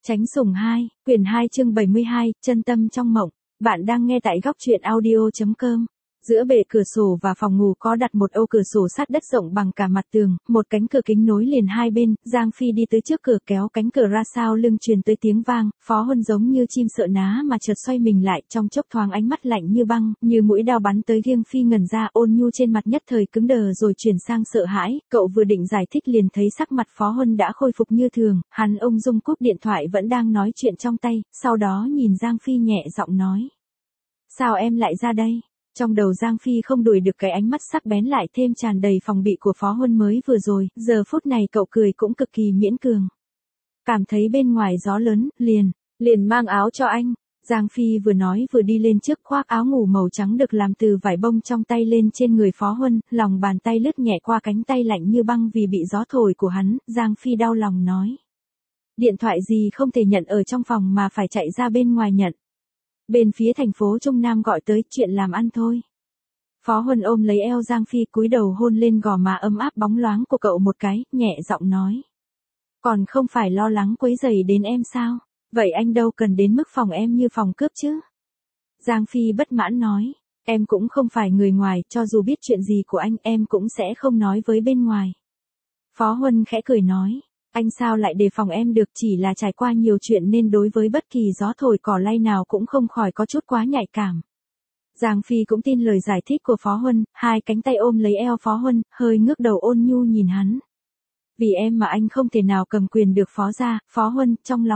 Tránh sủng 2, quyển 2 chương 72, chân tâm trong mộng. Bạn đang nghe tại góc truyện audio.com. Giữa bệ cửa sổ và phòng ngủ có đặt một ô cửa sổ sắt đất rộng bằng cả mặt tường, một cánh cửa kính nối liền hai bên. Giang Phi đi tới trước cửa kéo cánh cửa ra sau lưng truyền tới tiếng vang. Phó Huân giống như chim sợ ná mà chợt xoay mình lại, trong chốc thoáng ánh mắt lạnh như băng, như mũi đao bắn tới riêng Phi ngẩn ra, ôn nhu trên mặt nhất thời cứng đờ rồi chuyển sang sợ hãi. Cậu vừa định giải thích liền thấy sắc mặt Phó Huân đã khôi phục như thường, hắn ung dung cúp điện thoại vẫn đang nói chuyện trong tay, sau đó nhìn Giang Phi nhẹ giọng nói: "Sao em lại ra đây?" Trong đầu Giang Phi không đuổi được cái ánh mắt sắc bén lại thêm tràn đầy phòng bị của Phó Huân mới vừa rồi, giờ phút này cậu cười cũng cực kỳ miễn cường. Cảm thấy bên ngoài gió lớn, liền mang áo cho anh. Giang Phi vừa nói vừa đi lên trước khoác áo ngủ màu trắng được làm từ vải bông trong tay lên trên người Phó Huân, lòng bàn tay lướt nhẹ qua cánh tay lạnh như băng vì bị gió thổi của hắn, Giang Phi đau lòng nói: "Điện thoại gì không thể nhận ở trong phòng mà phải chạy ra bên ngoài nhận. Bên phía thành phố Trung Nam gọi tới, chuyện làm ăn thôi." Phó Huân ôm lấy eo Giang Phi cúi đầu hôn lên gò má ấm áp bóng loáng của cậu một cái, nhẹ giọng nói: "Còn không phải lo lắng quấy rầy đến em sao? Vậy anh đâu cần đến mức phòng em như phòng cướp chứ?" Giang Phi bất mãn nói: "Em cũng không phải người ngoài, cho dù biết chuyện gì của anh em cũng sẽ không nói với bên ngoài." Phó Huân khẽ cười nói: "Anh sao lại đề phòng em được, chỉ là trải qua nhiều chuyện nên đối với bất kỳ gió thổi cỏ lay nào cũng không khỏi có chút quá nhạy cảm." Giang Phi cũng tin lời giải thích của Phó Huân, hai cánh tay ôm lấy eo Phó Huân, hơi ngước đầu ôn nhu nhìn hắn. "Vì em mà anh không thể nào cầm quyền được Phó gia." "Phó Huân, trong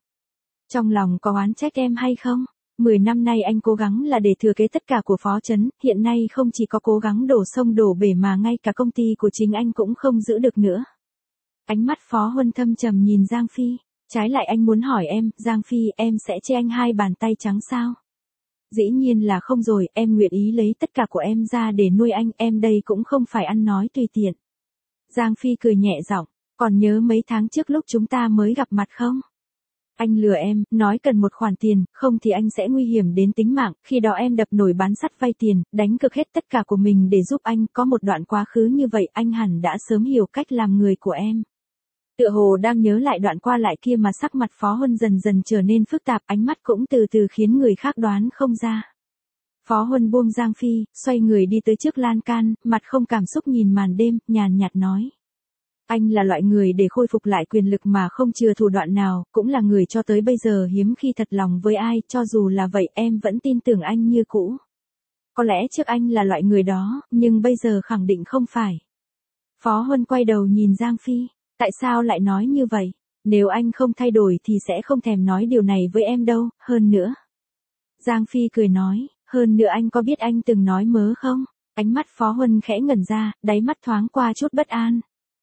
lòng có oán trách em hay không? 10 năm nay anh cố gắng là để thừa kế tất cả của Phó Trấn, hiện nay không chỉ có cố gắng đổ sông đổ bể mà ngay cả công ty của chính anh cũng không giữ được nữa." Ánh mắt Phó Huân thâm trầm nhìn Giang Phi, trái lại anh muốn hỏi em, "Giang Phi, em sẽ che anh hai bàn tay trắng sao?" "Dĩ nhiên là không rồi, em nguyện ý lấy tất cả của em ra để nuôi anh, em đây cũng không phải ăn nói tùy tiện." Giang Phi cười nhẹ giọng: "Còn nhớ mấy tháng trước lúc chúng ta mới gặp mặt không? Anh lừa em, nói cần một khoản tiền, không thì anh sẽ nguy hiểm đến tính mạng, khi đó em đập nồi bán sắt vay tiền, đánh cược hết tất cả của mình để giúp anh, có một đoạn quá khứ như vậy anh hẳn đã sớm hiểu cách làm người của em." Tựa hồ đang nhớ lại đoạn qua lại kia mà sắc mặt Phó Huân dần dần trở nên phức tạp, ánh mắt cũng từ từ khiến người khác đoán không ra. Phó Huân buông Giang Phi, xoay người đi tới trước lan can, mặt không cảm xúc nhìn màn đêm, nhàn nhạt nói: "Anh là loại người để khôi phục lại quyền lực mà không chừa thủ đoạn nào, cũng là người cho tới bây giờ hiếm khi thật lòng với ai, cho dù là vậy em vẫn tin tưởng anh như cũ. Có lẽ trước anh là loại người đó, nhưng bây giờ khẳng định không phải." Phó Huân quay đầu nhìn Giang Phi: "Tại sao lại nói như vậy? Nếu anh không thay đổi thì sẽ không thèm nói điều này với em đâu, hơn nữa." Giang Phi cười nói: "Hơn nữa anh có biết anh từng nói mớ không?" Ánh mắt Phó Huân khẽ ngẩn ra, đáy mắt thoáng qua chút bất an.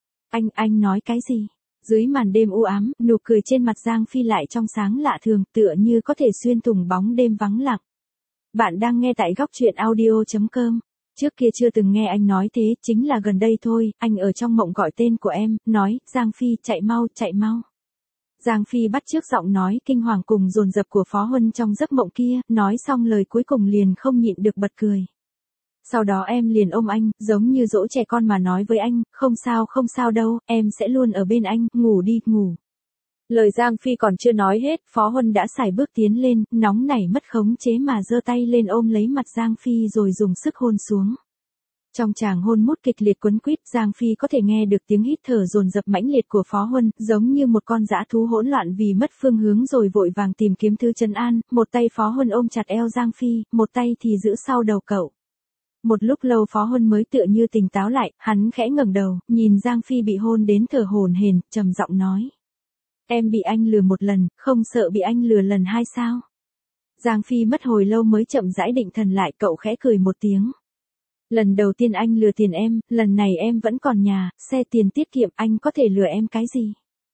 Anh nói cái gì?" Dưới màn đêm u ám, nụ cười trên mặt Giang Phi lại trong sáng lạ thường, tựa như có thể xuyên thủng bóng đêm vắng lặng. Bạn đang nghe tại góc truyện audio.com. Trước kia chưa từng nghe anh nói thế, chính là gần đây thôi, anh ở trong mộng gọi tên của em, nói: "Giang Phi, chạy mau, chạy mau." Giang Phi bắt chước giọng nói kinh hoàng cùng dồn dập của Phó Huân trong giấc mộng kia, nói xong lời cuối cùng liền không nhịn được bật cười. Sau đó em liền ôm anh, giống như dỗ trẻ con mà nói với anh: không sao đâu, em sẽ luôn ở bên anh, ngủ đi, ngủ." Lời Giang Phi còn chưa nói hết, Phó Huân đã sải bước tiến lên, nóng nảy mất khống chế mà giơ tay lên ôm lấy mặt Giang Phi rồi dùng sức hôn xuống. Trong tràng hôn mút kịch liệt quấn quýt, Giang Phi có thể nghe được tiếng hít thở dồn dập mãnh liệt của Phó Huân, giống như một con dã thú hỗn loạn vì mất phương hướng rồi vội vàng tìm kiếm thứ trấn an. Một tay Phó Huân ôm chặt eo Giang Phi, một tay thì giữ sau đầu cậu. Một lúc lâu Phó Huân mới tựa như tỉnh táo lại, hắn khẽ ngẩng đầu, nhìn Giang Phi bị hôn đến thở hổn hển, trầm giọng nói: "Em bị anh lừa một lần, không sợ bị anh lừa lần hai sao?" Giang Phi mất hồi lâu mới chậm rãi định thần lại, cậu khẽ cười một tiếng: "Lần đầu tiên anh lừa tiền em, lần này em vẫn còn nhà, xe, tiền tiết kiệm, anh có thể lừa em cái gì?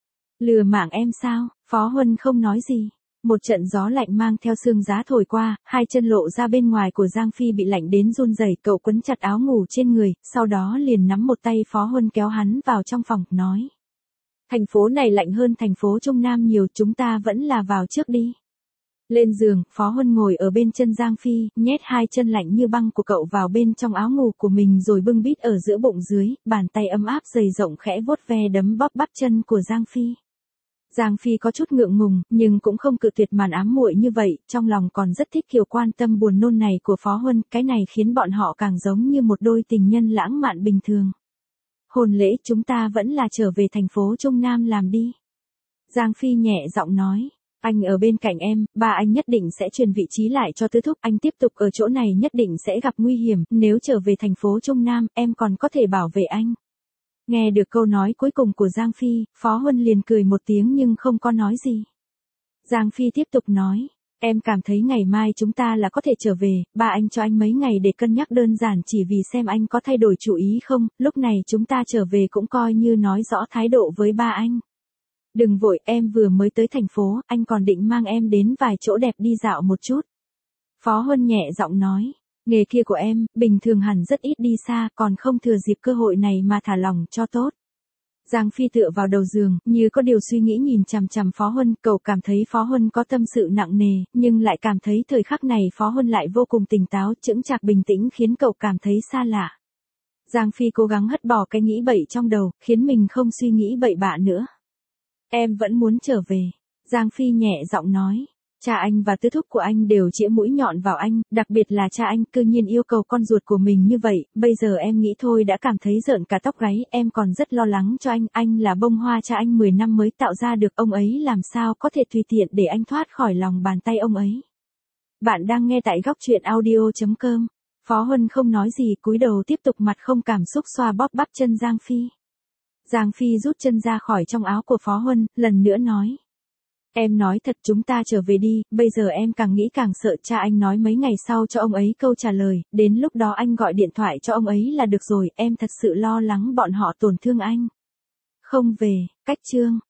Lừa mạng em sao?" Phó Huân không nói gì. Một trận gió lạnh mang theo sương giá thổi qua, hai chân lộ ra bên ngoài của Giang Phi bị lạnh đến run rẩy, cậu quấn chặt áo ngủ trên người, sau đó liền nắm một tay Phó Huân kéo hắn vào trong phòng, nói: "Thành phố này lạnh hơn thành phố Trung Nam nhiều, chúng ta vẫn là vào trước đi." Lên giường, Phó Huân ngồi ở bên chân Giang Phi, nhét hai chân lạnh như băng của cậu vào bên trong áo ngủ của mình rồi bưng bít ở giữa bụng dưới, bàn tay ấm áp dày rộng khẽ vuốt ve đấm bóp bắp chân của Giang Phi. Giang Phi có chút ngượng ngùng, nhưng cũng không cự tuyệt màn ám muội như vậy, trong lòng còn rất thích kiểu quan tâm buồn nôn này của Phó Huân, cái này khiến bọn họ càng giống như một đôi tình nhân lãng mạn bình thường. Hôn lễ chúng ta vẫn là trở về thành phố Trung Nam làm đi. Giang Phi nhẹ giọng nói, anh ở bên cạnh em, ba anh nhất định sẽ truyền vị trí lại cho Tứ Thúc, anh tiếp tục ở chỗ này nhất định sẽ gặp nguy hiểm, nếu trở về thành phố Trung Nam, em còn có thể bảo vệ anh. Nghe được câu nói cuối cùng của Giang Phi, Phó Huân liền cười một tiếng nhưng không có nói gì. Giang Phi tiếp tục nói, em cảm thấy ngày mai chúng ta là có thể trở về, ba anh cho anh mấy ngày để cân nhắc đơn giản chỉ vì xem anh có thay đổi chủ ý không, lúc này chúng ta trở về cũng coi như nói rõ thái độ với ba anh. Đừng vội, em vừa mới tới thành phố, anh còn định mang em đến vài chỗ đẹp đi dạo một chút. Phó Huân nhẹ giọng nói, nghề kia của em, bình thường hẳn rất ít đi xa, còn không thừa dịp cơ hội này mà thả lỏng cho tốt. Giang Phi tựa vào đầu giường, như có điều suy nghĩ nhìn chằm chằm Phó Huân, cậu cảm thấy Phó Huân có tâm sự nặng nề, nhưng lại cảm thấy thời khắc này Phó Huân lại vô cùng tỉnh táo, chững chạc bình tĩnh khiến cậu cảm thấy xa lạ. Giang Phi cố gắng hất bỏ cái nghĩ bậy trong đầu, khiến mình không suy nghĩ bậy bạ nữa. Em vẫn muốn trở về. Giang Phi nhẹ giọng nói. Cha anh và Tứ Thúc của anh đều chĩa mũi nhọn vào anh, đặc biệt là cha anh cư nhiên yêu cầu con ruột của mình như vậy, bây giờ em nghĩ thôi đã cảm thấy rợn cả tóc gáy, em còn rất lo lắng cho anh là bông hoa cha anh 10 năm mới tạo ra được, ông ấy làm sao có thể tùy tiện để anh thoát khỏi lòng bàn tay ông ấy. Bạn đang nghe tại góc truyện audio.com. Phó Huân không nói gì, cúi đầu tiếp tục mặt không cảm xúc xoa bóp bắp chân Giang Phi. Giang Phi rút chân ra khỏi trong áo của Phó Huân, lần nữa nói. Em nói thật chúng ta trở về đi, bây giờ em càng nghĩ càng sợ, cha anh nói mấy ngày sau cho ông ấy câu trả lời, đến lúc đó anh gọi điện thoại cho ông ấy là được rồi, em thật sự lo lắng bọn họ tổn thương anh. Không về, cách chương.